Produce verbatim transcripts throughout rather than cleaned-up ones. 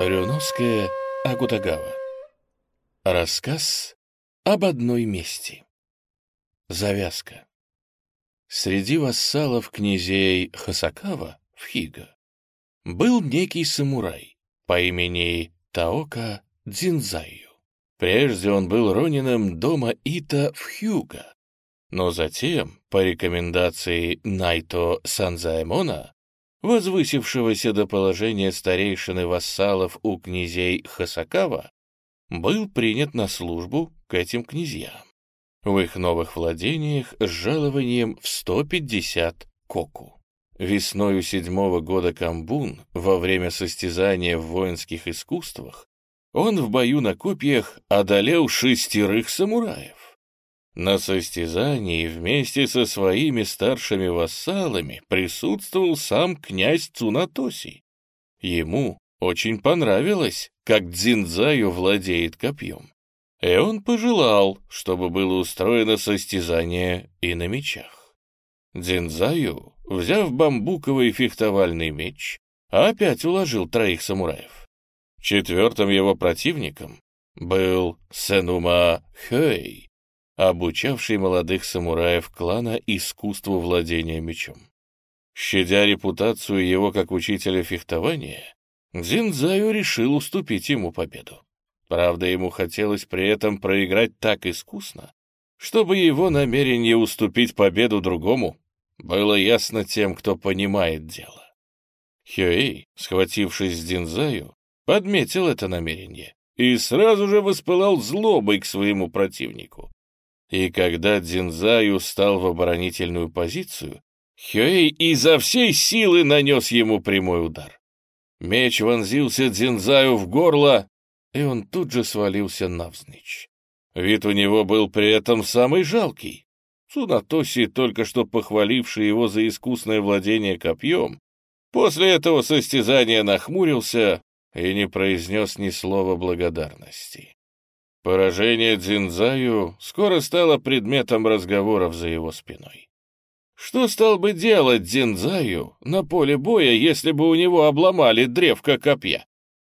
Рюноске Акутагава. Рассказ об одной мести. Завязка. Среди вассалов князей Хасакава в Хига был некий самурай по имени Таока Дзинзаю. Прежде он был ронином дома Ита в Хьюга, но затем, по рекомендации Найто Санзаэмона, возвысившегося до положения старейшины вассалов у князей Хасакава, был принят на службу к этим князьям в их новых владениях с жалованием в сто пятьдесят коку. Весною седьмого года Камбун, во время состязания в воинских искусствах, он в бою на копьях одолел шестерых самураев. На состязании вместе со своими старшими вассалами присутствовал сам князь Цунатоси. Ему очень понравилось, как Дзинзаю владеет копьем, и он пожелал, чтобы было устроено состязание и на мечах. Дзинзаю, взяв бамбуковый фехтовальный меч, опять уложил троих самураев. Четвертым его противником был Сенума Хэй, обучавший молодых самураев клана искусству владения мечом. Щадя репутацию его как учителя фехтования, Дзинзаю решил уступить ему победу. Правда, ему хотелось при этом проиграть так искусно, чтобы его намерение уступить победу другому было ясно тем, кто понимает дело. Хёэй, схватившись с Дзинзаю, подметил это намерение и сразу же воспылал злобой к своему противнику. И когда Дзинзаю стал в оборонительную позицию, Хёэй изо всей силы нанес ему прямой удар. Меч вонзился Дзинзаю в горло, и он тут же свалился навзничь. Вид у него был при этом самый жалкий. Цунатоси, только что похваливший его за искусное владение копьем, после этого состязания нахмурился и не произнес ни слова благодарности. Поражение Дзинзаю скоро стало предметом разговоров за его спиной. Что стал бы делать Дзинзаю на поле боя, если бы у него обломали древко копья?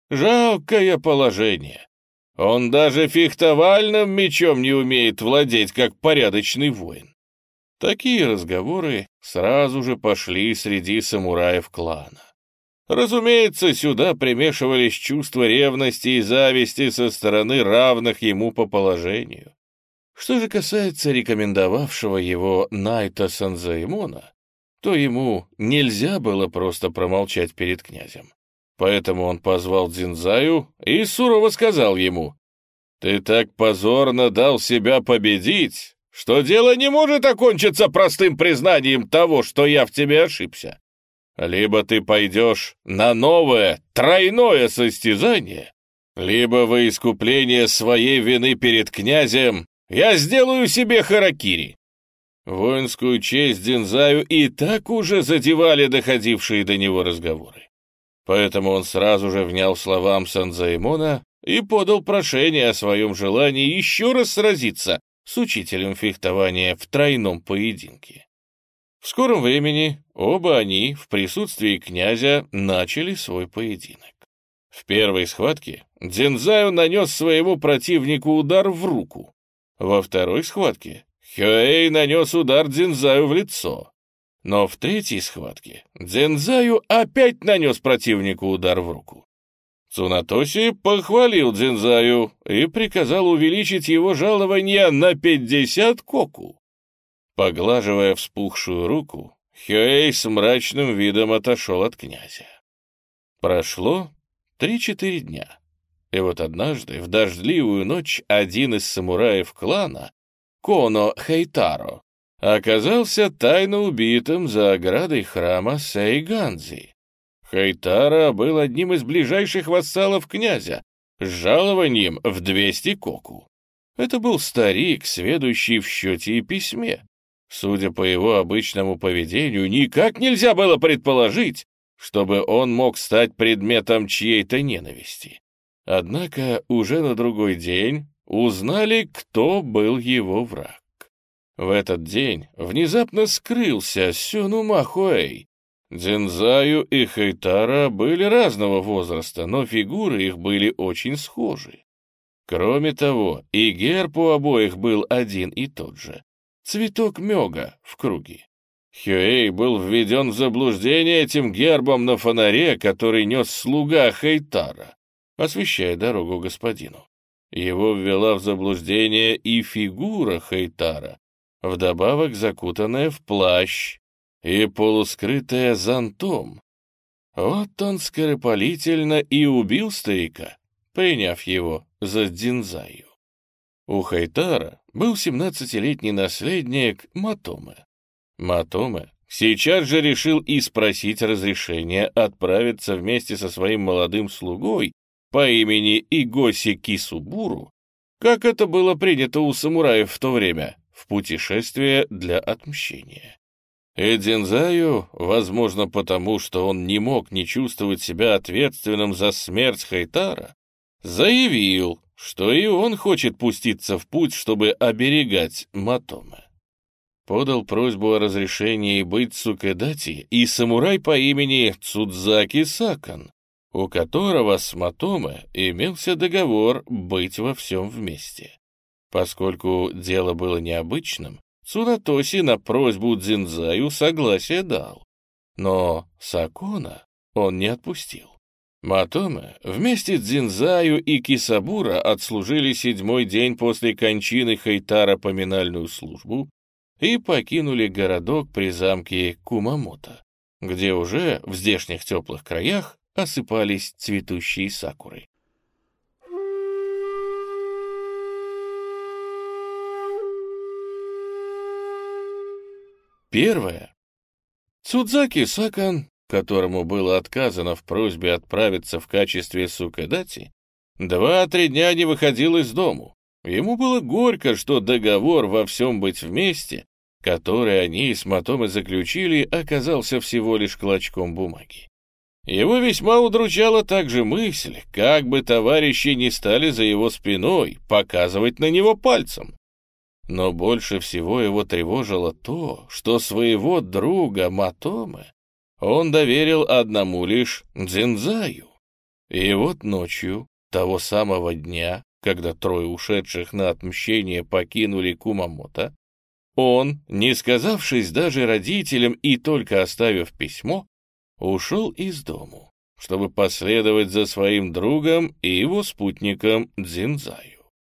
Жалкое положение. Он даже фехтовальным мечом не умеет владеть, как порядочный воин. Такие разговоры сразу же пошли среди самураев клана. Разумеется, сюда примешивались чувства ревности и зависти со стороны равных ему по положению. Что же касается рекомендовавшего его Найто Санзаэмона, то ему нельзя было просто промолчать перед князем. Поэтому он позвал Дзинзаю и сурово сказал ему: «Ты так позорно дал себя победить, что дело не может окончиться простым признанием того, что я в тебе ошибся. Либо ты пойдешь на новое, тройное состязание, либо во искупление своей вины перед князем я сделаю себе харакири». Воинскую честь Дзинзаю и так уже задевали доходившие до него разговоры. Поэтому он сразу же внял словам Санзаэмона и подал прошение о своем желании еще раз сразиться с учителем фехтования в тройном поединке. В скором времени оба они в присутствии князя начали свой поединок. В первой схватке Дзинзаю нанес своему противнику удар в руку. Во второй схватке Хёэй нанес удар Дзинзаю в лицо. Но в третьей схватке Дзинзаю опять нанес противнику удар в руку. Цунатоси похвалил Дзинзаю и приказал увеличить его жалование на пятьдесят коку. Поглаживая вспухшую руку, Хёэй с мрачным видом отошел от князя. Прошло три-четыре дня, и вот однажды в дождливую ночь один из самураев клана, Коно Хэйтаро, оказался тайно убитым за оградой храма Сэйганзи. Хэйтаро был одним из ближайших вассалов князя с жалованием в двести коку. Это был старик, сведущий в счете и письме. Судя по его обычному поведению, никак нельзя было предположить, чтобы он мог стать предметом чьей-то ненависти. Однако уже на другой день узнали, кто был его враг. В этот день внезапно скрылся Сюнума Хуэй, Дзинзаю и Хэйтара были разного возраста, но фигуры их были очень схожи. Кроме того, и герб у обоих был один и тот же — цветок мёга в круге. Хюэй был введен в заблуждение этим гербом на фонаре, который нес слуга Хэйтара, освещая дорогу господину. Его ввела в заблуждение и фигура Хэйтара, вдобавок закутанная в плащ и полускрытая зонтом. Вот он скоропалительно и убил старика, приняв его за Дзинзаю. У Хэйтара был семнадцатилетний наследник Матоме. Матоме сейчас же решил и спросить разрешения отправиться вместе со своим молодым слугой по имени Игоси Кисубуру, как это было принято у самураев в то время, в путешествие для отмщения. И Дзинзаю, возможно потому, что он не мог не чувствовать себя ответственным за смерть Хэйтара, заявил, что и он хочет пуститься в путь, чтобы оберегать Матоме. Подал просьбу о разрешении быть цукэдати и самурай по имени Цудзаки Сакан, у которого с Матоме имелся договор быть во всем вместе. Поскольку дело было необычным, Цунатоси на просьбу Дзинзаю согласие дал, но Сакона он не отпустил. Матоме вместе с Дзинзаю и Кисабура отслужили седьмой день после кончины Хэйтара поминальную службу и покинули городок при замке Кумамото, где уже в здешних теплых краях осыпались цветущие сакуры. Первое. Цудзаки Сакан, которому было отказано в просьбе отправиться в качестве цукэдати, два-три дня не выходил из дому. Ему было горько, что договор во всем быть вместе, который они с Матоме заключили, оказался всего лишь клочком бумаги. Его весьма удручала также мысль, как бы товарищи не стали за его спиной показывать на него пальцем. Но больше всего его тревожило то, что своего друга Матоме он доверил одному лишь Дзинзаю. И вот ночью того самого дня, когда трое ушедших на отмщение покинули Кумамото, он, не сказавшись даже родителям и только оставив письмо, ушел из дому, чтобы последовать за своим другом и его спутником Дзинзаю.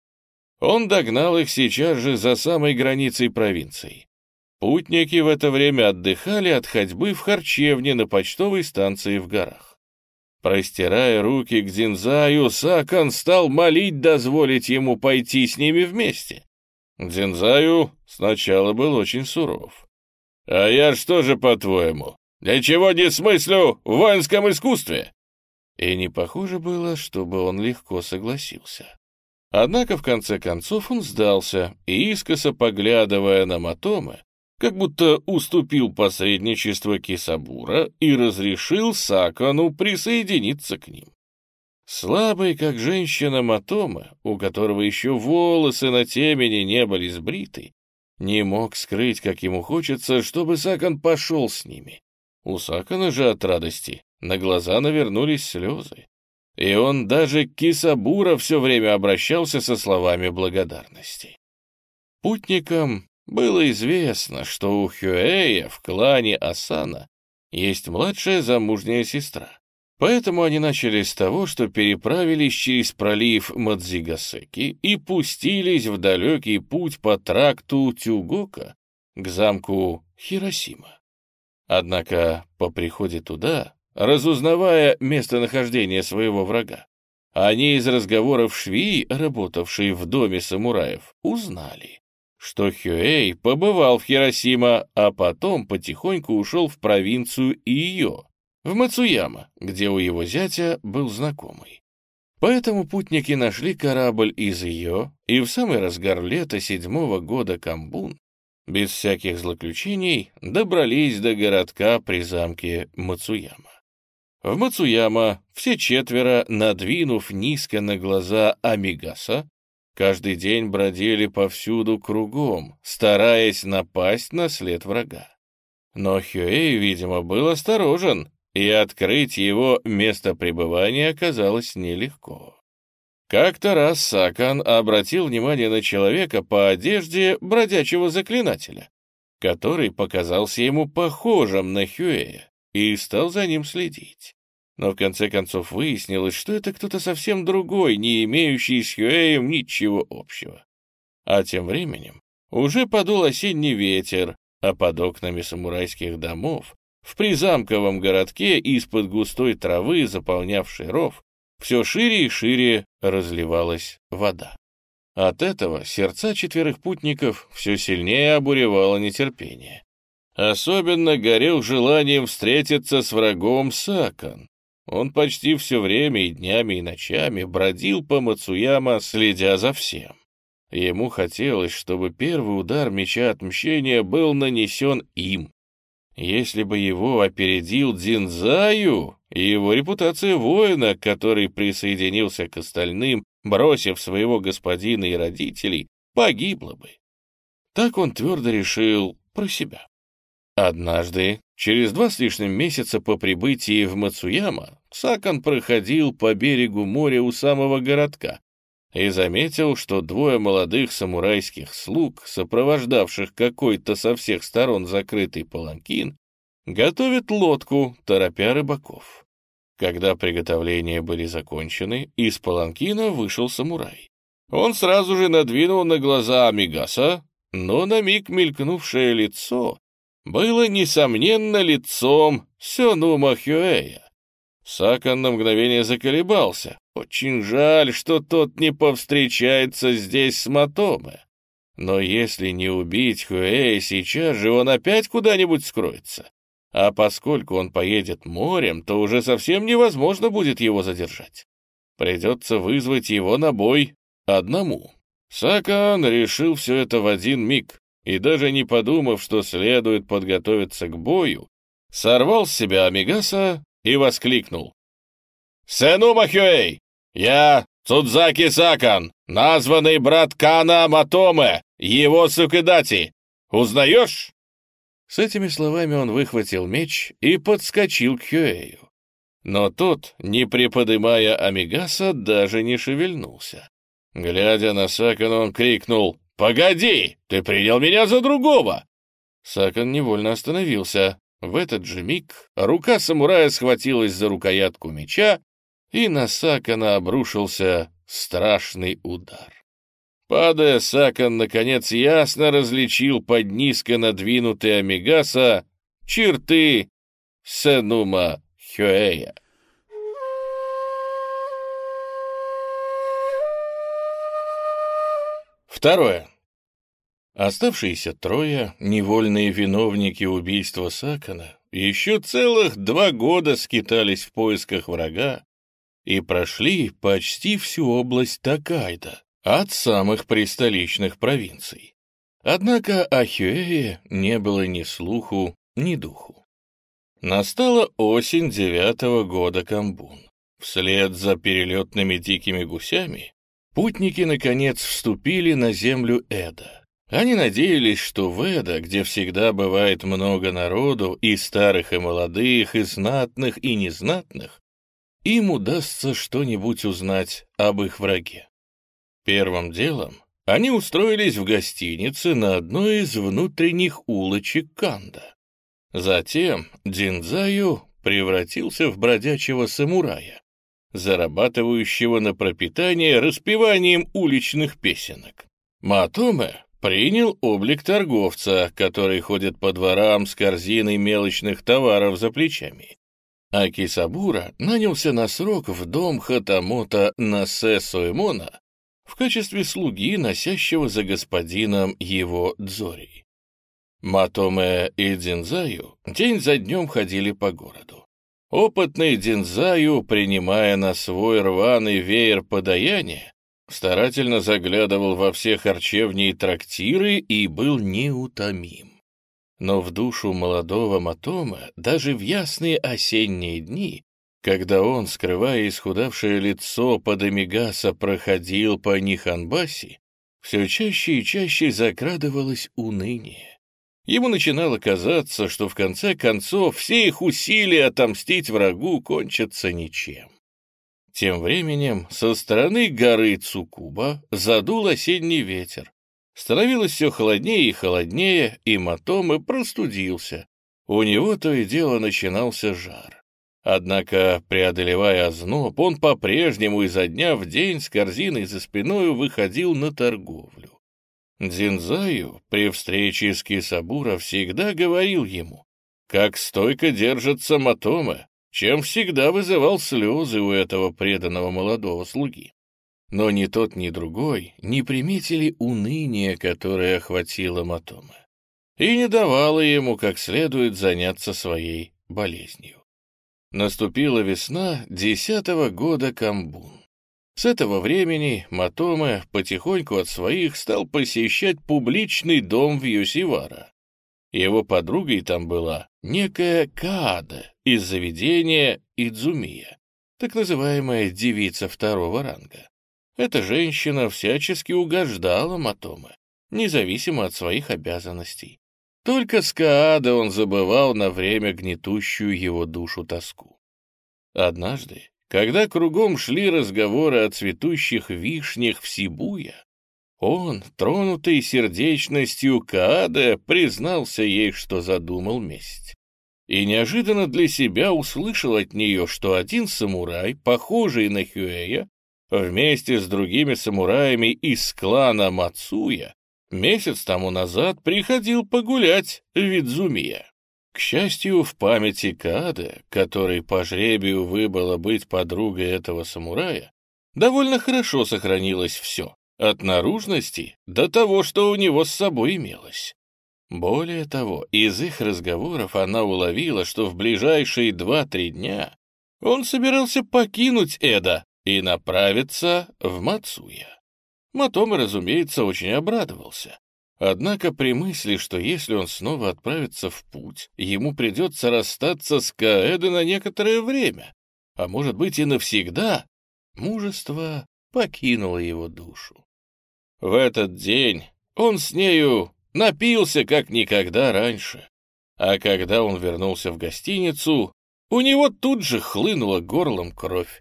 Он догнал их сейчас же за самой границей провинции. Путники в это время отдыхали от ходьбы в харчевне на почтовой станции в горах. Простирая руки к Дзинзаю, Сакан стал молить дозволить ему пойти с ними вместе. Дзинзаю сначала был очень суров. «А я что же, по-твоему, для чего не смыслю в воинском искусстве?» И не похоже было, чтобы он легко согласился. Однако в конце концов он сдался и, искоса поглядывая на Матоме, как будто уступил посредничество Кисабура и разрешил Сакану присоединиться к ним. Слабый, как женщина Матоме, у которого еще волосы на темени не были сбриты, не мог скрыть, как ему хочется, чтобы Сакан пошел с ними. У Сакана же от радости на глаза навернулись слезы, и он даже к Кисабура все время обращался со словами благодарности. Путникам было известно, что у Хюэя в клане Асана есть младшая замужняя сестра, поэтому они начали с того, что переправились через пролив Мадзигасеки и пустились в далекий путь по тракту Тюгока к замку Хиросима. Однако по приходе туда, разузнавая местонахождение своего врага, они из разговоров швеи, работавшие в доме самураев, узнали, что Хюэй побывал в Хиросима, а потом потихоньку ушел в провинцию Ио, в Мацуяма, где у его зятя был знакомый. Поэтому путники нашли корабль из Ио и в самый разгар лета седьмого года Камбун без всяких злоключений добрались до городка при замке Мацуяма. В Мацуяма все четверо, надвинув низко на глаза амигаса, каждый день бродили повсюду кругом, стараясь напасть на след врага. Но Хюэй, видимо, был осторожен, и открыть его место пребывания оказалось нелегко. Как-то раз Сакан обратил внимание на человека по одежде бродячего заклинателя, который показался ему похожим на Хюэя, и стал за ним следить. Но в конце концов выяснилось, что это кто-то совсем другой, не имеющий с Хюэем ничего общего. А тем временем уже подул осенний ветер, а под окнами самурайских домов, в призамковом городке из-под густой травы, заполнявшей ров, все шире и шире разливалась вода. От этого сердца четверых путников все сильнее обуревало нетерпение. Особенно горел желанием встретиться с врагом Сакан. Он почти все время и днями, и ночами бродил по Мацуяма, следя за всем. Ему хотелось, чтобы первый удар меча отмщения был нанесен им. Если бы его опередил Дзинзаю, его репутация воина, который присоединился к остальным, бросив своего господина и родителей, погибла бы. Так он твердо решил про себя. Однажды, через два с лишним месяца по прибытии в Мацуяма, Сакан проходил по берегу моря у самого городка и заметил, что двое молодых самурайских слуг, сопровождавших какой-то со всех сторон закрытый паланкин, готовят лодку, торопя рыбаков. Когда приготовления были закончены, из паланкина вышел самурай. Он сразу же надвинул на глаза Амигаса, но на миг мелькнувшее лицо было, несомненно, лицом Сёнума Хюэя. Сакан на мгновение заколебался. Очень жаль, что тот не повстречается здесь с Матоме. Но если не убить Хюэя сейчас же, он опять куда-нибудь скроется. А поскольку он поедет морем, то уже совсем невозможно будет его задержать. Придется вызвать его на бой одному. Сакан решил все это в один миг, и даже не подумав, что следует подготовиться к бою, сорвал с себя Амигаса и воскликнул: «Сэнума Хюэй! Я Цудзаки Сакан, названный брат Кана Матоме, его Сукэдати. Узнаешь?» С этими словами он выхватил меч и подскочил к Хюэю. Но тот, не приподымая Амигаса, даже не шевельнулся. Глядя на Сакана, он крикнул: «Погоди! Ты принял меня за другого!» Сакан невольно остановился. В этот же миг рука самурая схватилась за рукоятку меча, и на Сакана обрушился страшный удар. Падая, Сакан, наконец, ясно различил под низко надвинутой Амигаса черты Сэнума Хюэя. Второе. Оставшиеся трое, невольные виновники убийства Сакана, еще целых два года скитались в поисках врага и прошли почти всю область Токайдо, от самых пристоличных провинций. Однако о Хюэе не было ни слуху, ни духу. Настала осень девятого года Камбун. Вслед за перелетными дикими гусями путники, наконец, вступили на землю Эдо. Они надеялись, что в Эдо, где всегда бывает много народу, и старых, и молодых, и знатных, и незнатных, им удастся что-нибудь узнать об их враге. Первым делом они устроились в гостинице на одной из внутренних улочек Канда. Затем Дзинзаю превратился в бродячего самурая, зарабатывающего на пропитание распеванием уличных песенок. Матоме принял облик торговца, который ходит по дворам с корзиной мелочных товаров за плечами. А Кисабура нанялся на срок в дом Хатамото Насе Соэмона в качестве слуги, носящего за господином его дзори. Матоме и Дзинзаю день за днем ходили по городу. Опытный Дзинзаю, принимая на свой рваный веер подаяния, старательно заглядывал во все харчевни и трактиры и был неутомим. Но в душу молодого Матоме даже в ясные осенние дни, когда он, скрывая исхудавшее лицо под Амигаса, проходил по Ниханбаси, все чаще и чаще закрадывалось уныние. Ему начинало казаться, что в конце концов все их усилия отомстить врагу кончатся ничем. Тем временем со стороны горы Цукуба задул осенний ветер. Становилось все холоднее и холоднее, и Мотоме простудился. У него то и дело начинался жар. Однако, преодолевая озноб, он по-прежнему изо дня в день с корзиной за спиною выходил на торговлю. Дзинзаю при встрече с Кисабура всегда говорил ему, как стойко держится Мотоме, чем всегда вызывал слезы у этого преданного молодого слуги. Но ни тот, ни другой не приметили уныния, которое охватило Мотоме, и не давало ему как следует заняться своей болезнью. Наступила весна десятого года Камбун. С этого времени Мотоме потихоньку от своих стал посещать публичный дом в Йосивара. Его подругой там была некая Каада из заведения Идзумия, так называемая девица второго ранга. Эта женщина всячески угождала Мотоме, независимо от своих обязанностей. Только с Каадой он забывал на время гнетущую его душу тоску. Однажды, когда кругом шли разговоры о цветущих вишнях в Сибуя, он, тронутый сердечностью Каады, признался ей, что задумал месть. И неожиданно для себя услышал от нее, что один самурай, похожий на Хюэя, вместе с другими самураями из клана Мацуя, месяц тому назад приходил погулять в Идзумия. К счастью, в памяти Каады, которой по жребию выпало быть подругой этого самурая, довольно хорошо сохранилось все, от наружности до того, что у него с собой имелось. Более того, из их разговоров она уловила, что в ближайшие два-три дня он собирался покинуть Эдо и направиться в Мацуя. Мотоме, разумеется, очень обрадовался. Однако при мысли, что если он снова отправится в путь, ему придется расстаться с Каэдо на некоторое время, а может быть и навсегда, мужество покинуло его душу. В этот день он с нею напился как никогда раньше, а когда он вернулся в гостиницу, у него тут же хлынула горлом кровь.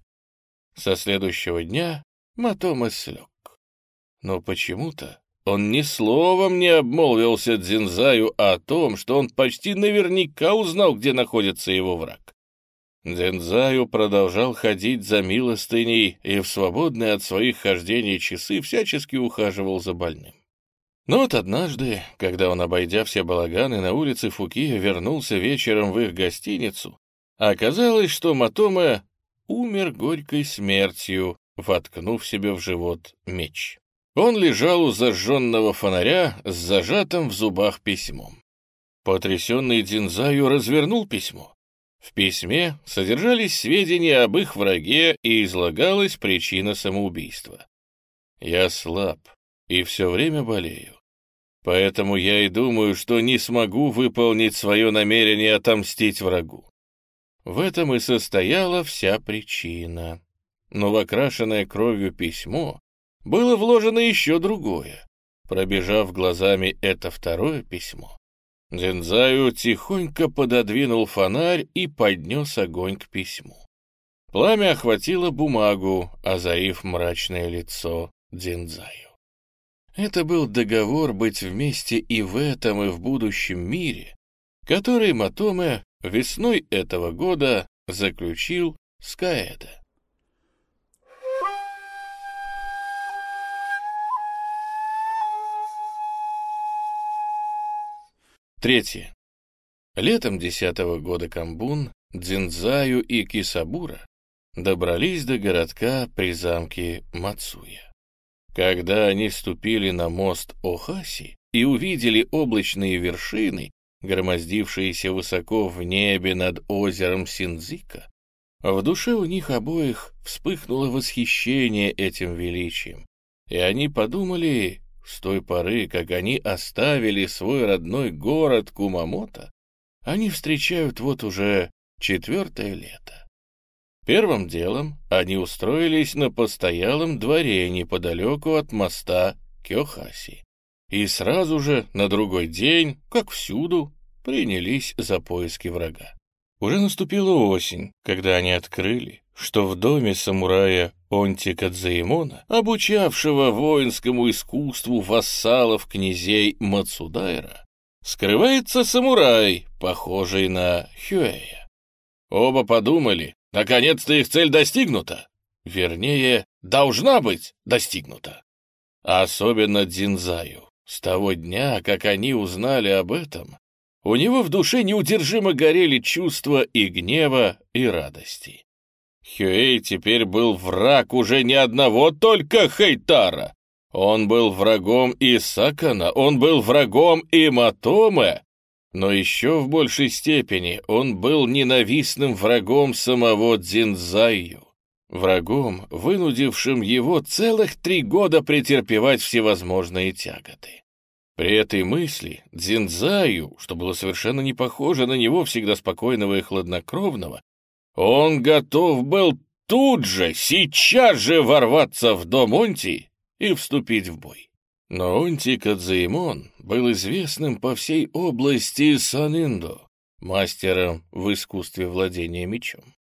Со следующего дня Мотоме слег. Но почему-то он ни словом не обмолвился Дзинзаю о том, что он почти наверняка узнал, где находится его враг. Дзинзаю продолжал ходить за милостыней и в свободные от своих хождений часы всячески ухаживал за больным. Но вот однажды, когда он, обойдя все балаганы на улице Фукия, вернулся вечером в их гостиницу, оказалось, что Мотоме умер горькой смертью, воткнув себе в живот меч. Он лежал у зажженного фонаря с зажатым в зубах письмом. Потрясенный Дзинзаю развернул письмо. В письме содержались сведения об их враге и излагалась причина самоубийства. «Я слаб и все время болею, поэтому я и думаю, что не смогу выполнить свое намерение отомстить врагу». В этом и состояла вся причина. Но в окрашенное кровью письмо было вложено еще другое. Пробежав глазами это второе письмо, Дзинзаю тихонько пододвинул фонарь и поднес огонь к письму. Пламя охватило бумагу, озарив мрачное лицо Дзинзаю. Это был договор быть вместе и в этом, и в будущем мире, который Мотоме весной этого года заключил с Каэдо. Третье. Летом десятого года Камбун Дзинзаю и Кисабура добрались до городка при замке Мацуя. Когда они ступили на мост Охаси и увидели облачные вершины, громоздившиеся высоко в небе над озером Синдзика, в душе у них обоих вспыхнуло восхищение этим величием, и они подумали: с той поры, как они оставили свой родной город Кумамото, они встречают вот уже четвертое лето. Первым делом они устроились на постоялом дворе неподалеку от моста Кёхаси. и сразу же на другой день, как всюду, принялись за поиски врага. Уже наступила осень, когда они открыли, что в доме самурая Онти Кадзаэмона, обучавшего воинскому искусству вассалов князей Мацудайра, скрывается самурай, похожий на Хюэя. Оба подумали, наконец-то их цель достигнута. Вернее, должна быть достигнута. Особенно Дзинзаю. С того дня, как они узнали об этом, у него в душе неудержимо горели чувства и гнева, и радости. Хюэй теперь был враг уже не одного только Хэйтара. Он был врагом и Сакана, он был врагом и Матоме, но еще в большей степени он был ненавистным врагом самого Дзинзаю, врагом, вынудившим его целых три года претерпевать всевозможные тяготы. При этой мысли Дзинзаю, что было совершенно не похоже на него, всегда спокойного и хладнокровного, он готов был тут же, сейчас же ворваться в дом Онти и вступить в бой. Но Онти Кадзаэмон был известным по всей области Саниндо, мастером в искусстве владения мечом.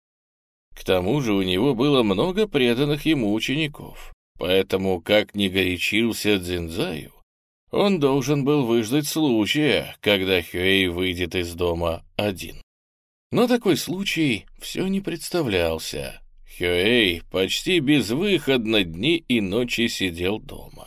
К тому же у него было много преданных ему учеников, поэтому, как ни горячился Дзинзаю, он должен был выждать случая, когда Хюэй выйдет из дома один. Но такой случай все не представлялся. Хюэй почти безвыходно дни и ночи сидел дома.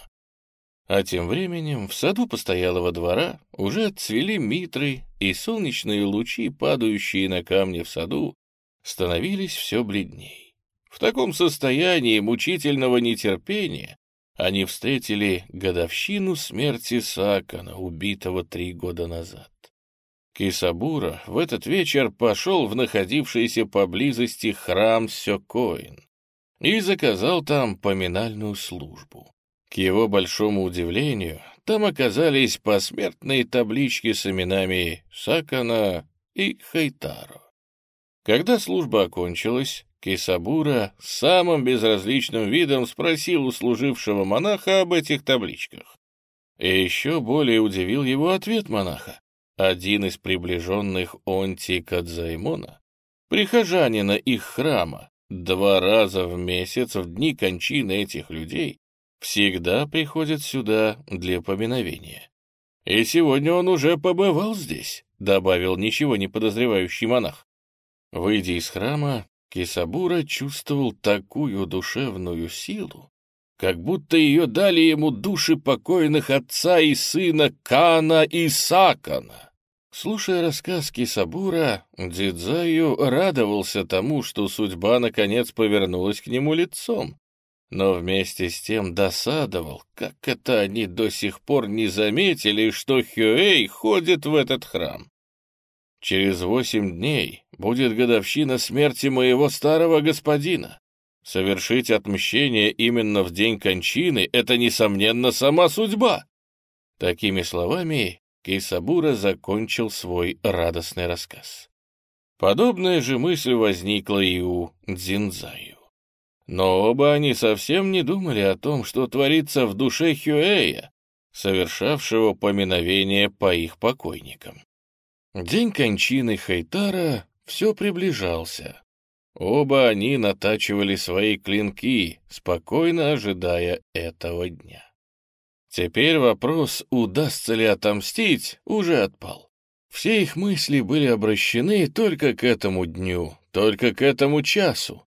А тем временем в саду постоялого двора уже отцвели митры, и солнечные лучи, падающие на камни в саду, становились все бледней. В таком состоянии мучительного нетерпения они встретили годовщину смерти Сакана, убитого три года назад. Кисабура в этот вечер пошел в находившийся поблизости храм Сёкоин и заказал там поминальную службу. К его большому удивлению, там оказались посмертные таблички с именами Сакана и Хэйтаро. Когда служба окончилась, Кисабура с самым безразличным видом спросил у служившего монаха об этих табличках. И еще более удивил его ответ монаха. Один из приближенных Онти Кадзаэмона, прихожанина их храма, два раза в месяц в дни кончины этих людей всегда приходит сюда для поминовения. И сегодня он уже побывал здесь, добавил ничего не подозревающий монах. Выйдя из храма, Кисабура чувствовал такую душевную силу, как будто ее дали ему души покойных отца и сына Кана и Сакана. Слушая рассказ Кисабура, Дзидзаю радовался тому, что судьба наконец повернулась к нему лицом, но вместе с тем досадовал, как это они до сих пор не заметили, что Хюэй ходит в этот храм. Через восемь дней будет годовщина смерти моего старого господина. Совершить отмщение именно в день кончины — это, несомненно, сама судьба. Такими словами Кисабура закончил свой радостный рассказ. Подобная же мысль возникла и у Дзинзаю. Но оба они совсем не думали о том, что творится в душе Хюэя, совершавшего поминовение по их покойникам. День кончины Хэйтара все приближался. Оба они натачивали свои клинки, спокойно ожидая этого дня. Теперь вопрос, удастся ли отомстить, уже отпал. Все их мысли были обращены только к этому дню, только к этому часу.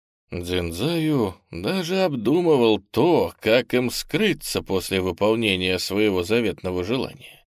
Дзинзаю даже обдумывал то, как им скрыться после выполнения своего заветного желания.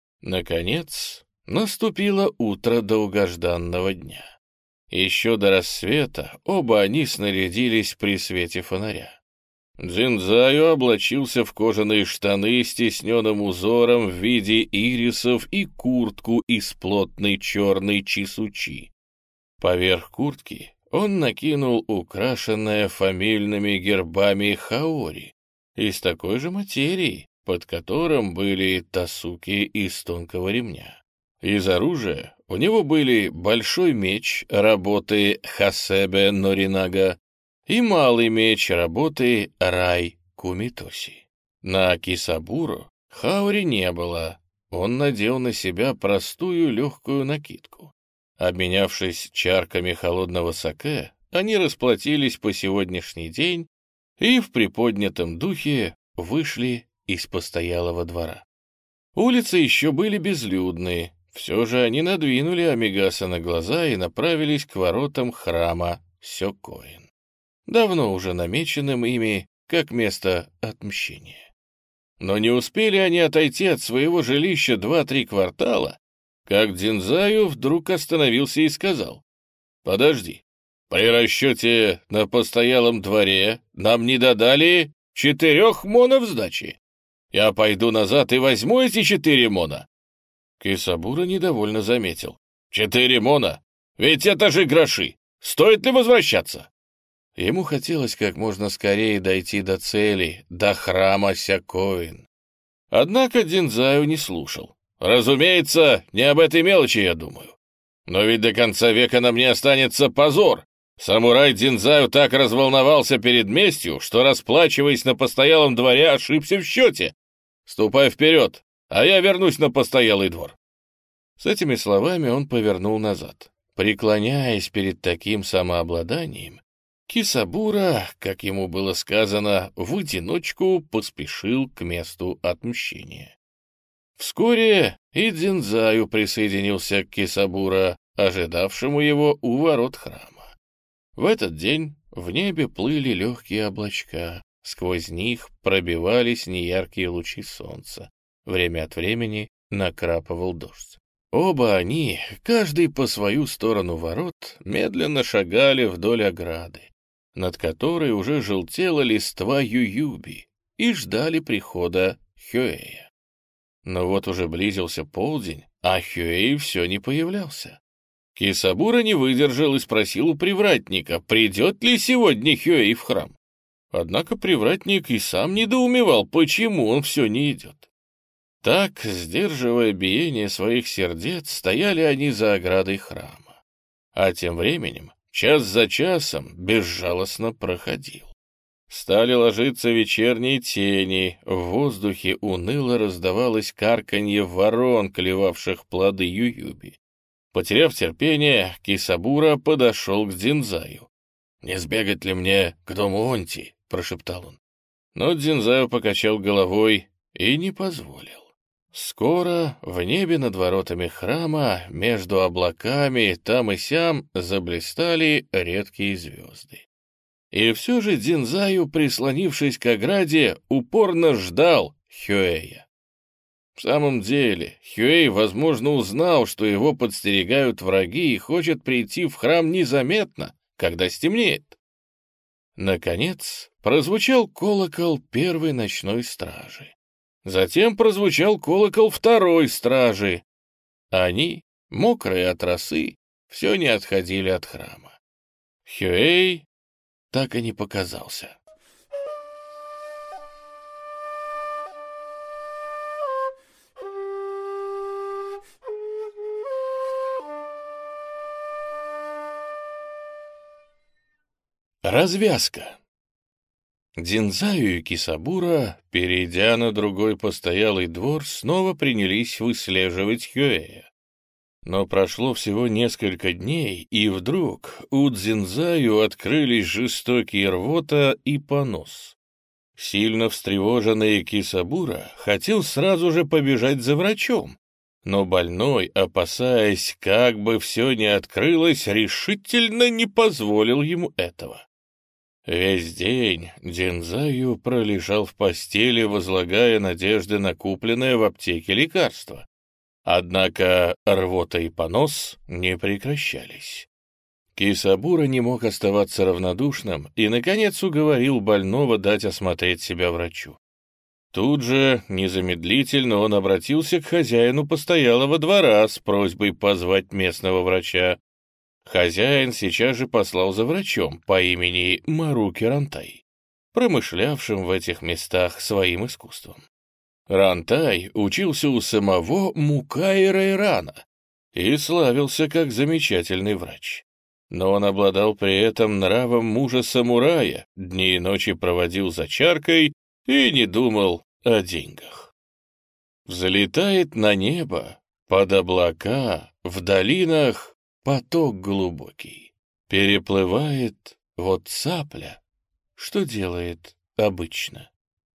Наконец, наступило утро долгожданного дня. Еще до рассвета оба они снарядились при свете фонаря. Дзинзаю облачился в кожаные штаны с тисненным узором в виде ирисов и куртку из плотной черной чисучи. Поверх куртки он накинул украшенное фамильными гербами хаори из такой же материи, под которым были тасуки из тонкого ремня. Из оружия у него были большой меч работы Хасебе Норинага и малый меч работы Рай Кумитоси. На Кисабуру Хаури не было. Он надел на себя простую легкую накидку. Обменявшись чарками холодного саке, они расплатились по сегодняшний день и в приподнятом духе вышли из постоялого двора. Улицы еще были безлюдные, все же они надвинули Амигаса на глаза и направились к воротам храма Сёкоин, давно уже намеченным ими как место отмщения. Но не успели они отойти от своего жилища два-три квартала, как Дзинзаю вдруг остановился и сказал: «Подожди, при расчете на постоялом дворе нам не додали четырех монов сдачи. Я пойду назад и возьму эти четыре мона». Кисабура недовольно заметил: «Четыре мона? Ведь это же гроши! Стоит ли возвращаться?» Ему хотелось как можно скорее дойти до цели, до храма Сёкоин. Однако Дзинзаю не слушал. «Разумеется, не об этой мелочи я думаю. Но ведь до конца века на мне останется позор. Самурай Дзинзаю так разволновался перед местью, что, расплачиваясь на постоялом дворе, ошибся в счете. Ступай вперед, а я вернусь на постоялый двор». С этими словами он повернул назад. Преклоняясь перед таким самообладанием, Кисабура, как ему было сказано, в одиночку поспешил к месту отмщения. Вскоре и Дзинзаю присоединился к Кисабура, ожидавшему его у ворот храма. В этот день в небе плыли легкие облачка, сквозь них пробивались неяркие лучи солнца. Время от времени накрапывал дождь. Оба они, каждый по свою сторону ворот, медленно шагали вдоль ограды, над которой уже желтела листва ююби, и ждали прихода Хёэя. Но вот уже близился полдень, а Хёэй все не появлялся. Кисабура не выдержал и спросил у привратника, придет ли сегодня Хёэй в храм. Однако привратник и сам недоумевал, почему он все не идет. Так, сдерживая биение своих сердец, стояли они за оградой храма. А тем временем, час за часом, безжалостно проходил. Стали ложиться вечерние тени, в воздухе уныло раздавалось карканье ворон, клевавших плоды ююби. Потеряв терпение, Кисабура подошел к Дзинзаю. «Не сбегать ли мне к дому Онти?» — прошептал он. Но Дзинзаю покачал головой и не позволил. Скоро в небе над воротами храма, между облаками, там и сям, заблистали редкие звезды. И все же Дзинзаю, прислонившись к ограде, упорно ждал Хёэя. В самом деле, Хёэй, возможно, узнал, что его подстерегают враги и хочет прийти в храм незаметно, когда стемнеет. Наконец, прозвучал колокол первой ночной стражи. Затем прозвучал колокол второй стражи. Они, мокрые от росы, все не отходили от храма. Хёэй так и не показался. Развязка. Дзинзаю и Кисабура, перейдя на другой постоялый двор, снова принялись выслеживать Хёэя. Но прошло всего несколько дней, и вдруг у Дзинзаю открылись жестокие рвота и понос. Сильно встревоженный Кисабура хотел сразу же побежать за врачом, но больной, опасаясь, как бы все не открылось, решительно не позволил ему этого. Весь день Дзинзаю пролежал в постели, возлагая надежды на купленное в аптеке лекарство. Однако рвота и понос не прекращались. Кисабура не мог оставаться равнодушным и, наконец, уговорил больного дать осмотреть себя врачу. Тут же, незамедлительно, он обратился к хозяину постоялого двора с просьбой позвать местного врача. Хозяин сейчас же послал за врачом по имени Маруки Рантай, промышлявшим в этих местах своим искусством. Рантай учился у самого Мукаи Райрана и славился как замечательный врач. Но он обладал при этом нравом мужа-самурая, дни и ночи проводил за чаркой и не думал о деньгах. Взлетает на небо, под облака, в долинах поток глубокий. Переплывает вот цапля, что делает обычно.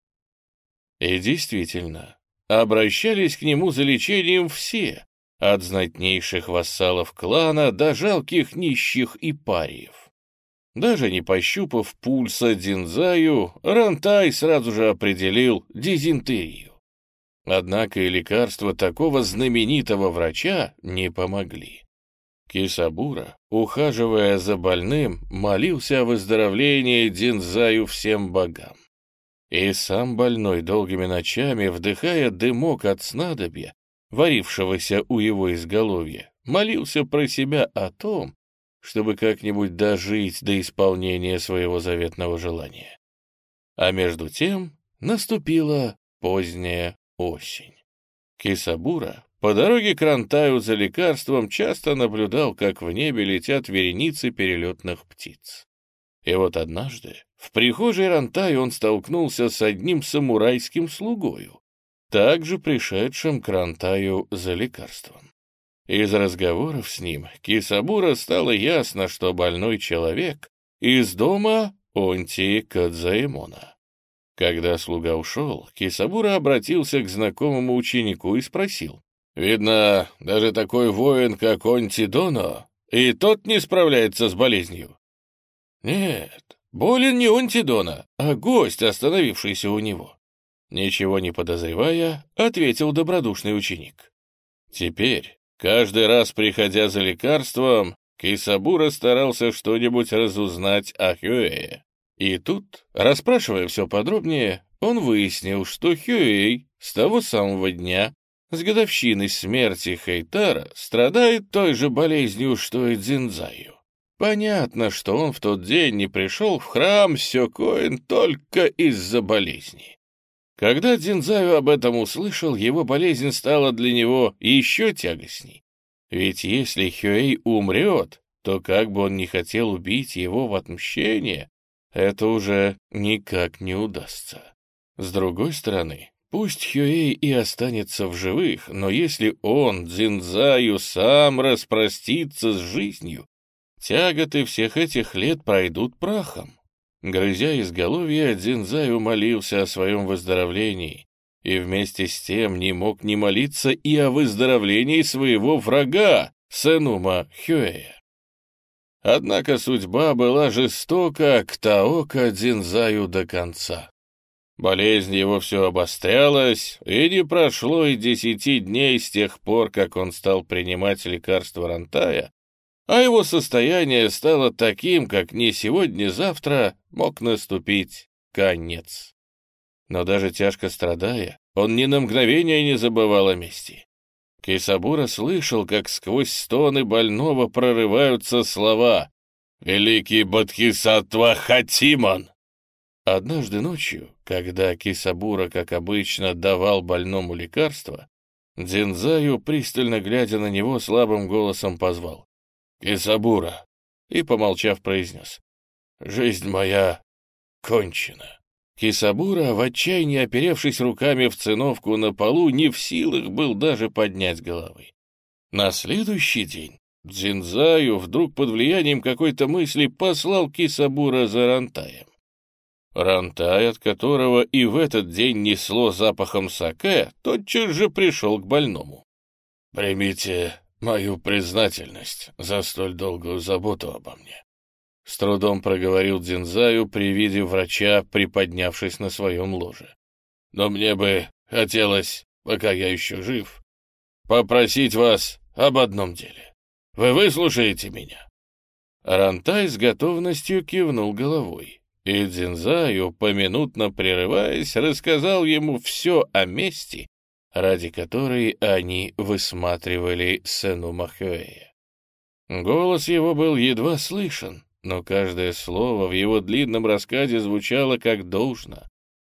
И действительно, обращались к нему за лечением все, от знатнейших вассалов клана до жалких нищих и париев. Даже не пощупав пульса Динзаю, Рантай сразу же определил дизентерию. Однако и лекарства такого знаменитого врача не помогли. Кисабура, ухаживая за больным, молился о выздоровлении Динзаю всем богам. И сам больной долгими ночами, вдыхая дымок от снадобья, варившегося у его изголовья, молился про себя о том, чтобы как-нибудь дожить до исполнения своего заветного желания. А между тем наступила поздняя осень. Кисабура по дороге к Рантаю за лекарством часто наблюдал, как в небе летят вереницы перелетных птиц. И вот однажды в прихожей Рантаю он столкнулся с одним самурайским слугою, также пришедшим к Рантаю за лекарством. Из разговоров с ним Кисабура стало ясно, что больной человек из дома Онти Кадзаэмона. Когда слуга ушел, Кисабура обратился к знакомому ученику и спросил: «Видно, даже такой воин, как Онти Доно, и тот не справляется с болезнью?» «Нет, болен не Онти Доно, а гость, остановившийся у него». Ничего не подозревая, ответил добродушный ученик. Теперь, каждый раз приходя за лекарством, Кисабура старался что-нибудь разузнать о Хюэе. И тут, расспрашивая все подробнее, он выяснил, что Хюэй с того самого дня, с годовщины смерти Хэйтара, страдает той же болезнью, что и Дзинзаю. Понятно, что он в тот день не пришел в храм Сёкоэн только из-за болезни. Когда Дзинзаю об этом услышал, его болезнь стала для него еще тягостней. Ведь если Хюэй умрет, то как бы он ни хотел убить его в отмщение, это уже никак не удастся. С другой стороны, пусть Хюэй и останется в живых, но если он, Дзинзаю, сам распростится с жизнью, тяготы всех этих лет пройдут прахом. Грызя изголовье, Дзинзаю молился о своем выздоровлении и вместе с тем не мог не молиться и о выздоровлении своего врага, Сэнума Хюэя. Однако судьба была жестока к Таока Дзинзаю до конца. Болезнь его все обострялась, и не прошло и десяти дней с тех пор, как он стал принимать лекарства Рантая, а его состояние стало таким, как не сегодня-завтра мог наступить конец. Но даже тяжко страдая, он ни на мгновение не забывал о мести. Кисабура слышал, как сквозь стоны больного прорываются слова «Великий Бодхисаттва Хатиман». Однажды ночью, когда Кисабура, как обычно, давал больному лекарство, Дзинзаю, пристально глядя на него, слабым голосом позвал «Кисабура» и, помолчав, произнес «Жизнь моя кончена». Кисабура, в отчаянии оперевшись руками в циновку на полу, не в силах был даже поднять головы. На следующий день Дзинзаю вдруг под влиянием какой-то мысли послал Кисабура за Рантаем. Рантай, от которого и в этот день несло запахом саке, тотчас же пришел к больному. «Примите мою признательность за столь долгую заботу обо мне», — с трудом проговорил Дзинзаю при виде врача, приподнявшись на своем ложе. «Но мне бы хотелось, пока я еще жив, попросить вас об одном деле. Вы выслушаете меня?» Рантай с готовностью кивнул головой, и Дзинзаю, поминутно прерываясь, рассказал ему все о мести, ради которой они высматривали Сэнума Хюэя. Голос его был едва слышен, но каждое слово в его длинном рассказе звучало как должно.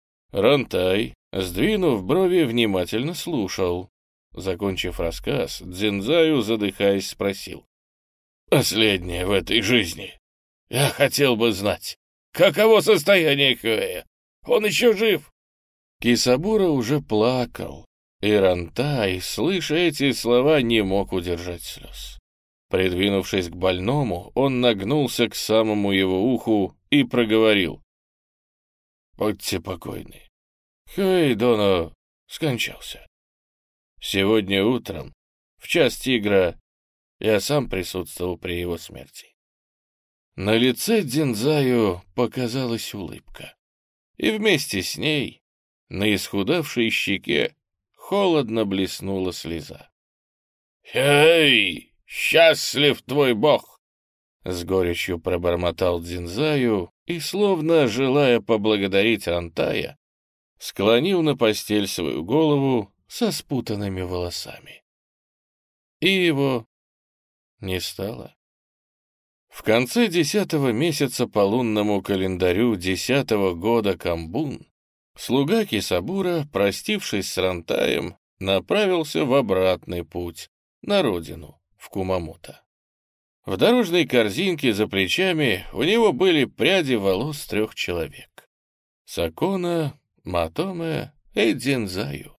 Рантай, сдвинув брови, внимательно слушал. Закончив рассказ, Дзинзаю, задыхаясь, спросил: «Последнее в этой жизни. Я хотел бы знать, каково состояние Хюэя? Он еще жив?» Кисабура уже плакал, И Рантай, слыша эти слова, не мог удержать слез. Придвинувшись к больному, он нагнулся к самому его уху и проговорил: «Будьте покойны. Хейдоно скончался. Сегодня утром, в час тигра, я сам присутствовал при его смерти». На лице Дзинзаю показалась улыбка, и вместе с ней на исхудавшей щеке холодно блеснула слеза. «Эй, счастлив твой бог!» — с горечью пробормотал Дзинзаю и, словно желая поблагодарить Рантая, склонил на постель свою голову со спутанными волосами. И его не стало. В конце десятого месяца по лунному календарю десятого года Камбун слуга Кисабура, простившись с Рантаем, направился в обратный путь на родину, в Кумамото. В дорожной корзинке за плечами у него были пряди волос трех человек — Сакона, Матоме и Дзинзаю.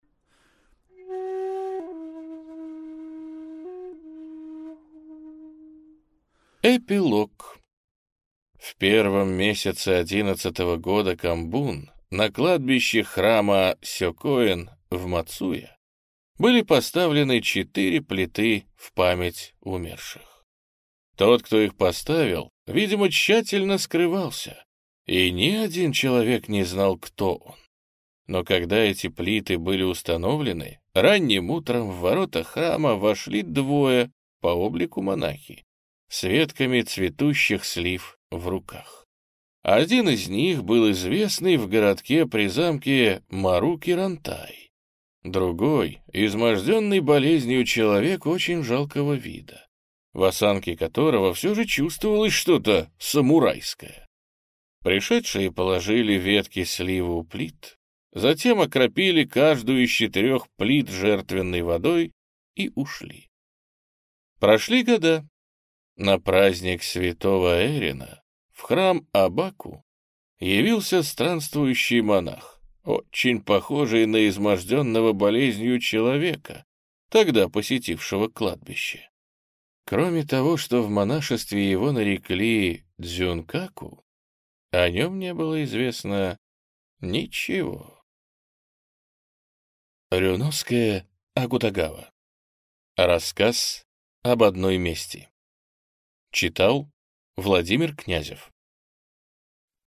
Эпилог. В первом месяце одиннадцатого года Камбун на кладбище храма Сёкоэн в Мацуя были поставлены четыре плиты в память умерших. Тот, кто их поставил, видимо, тщательно скрывался, и ни один человек не знал, кто он. Но когда эти плиты были установлены, ранним утром в ворота храма вошли двое по облику монахи с ветками цветущих слив в руках. Один из них был известный в городке при замке Маруки Рантай, другой — изможденный болезнью человек очень жалкого вида, в осанке которого все же чувствовалось что-то самурайское. Пришедшие положили ветки сливы у плит, затем окропили каждую из четырех плит жертвенной водой и ушли. Прошли года. На праздник святого Эрина в храм Абаку явился странствующий монах, очень похожий на изможденного болезнью человека, тогда посетившего кладбище. Кроме того, что в монашестве его нарекли Дзюнкаку, о нем не было известно ничего. Рюносская Акутагава. Рассказ об одной мести. Читал Владимир Князев.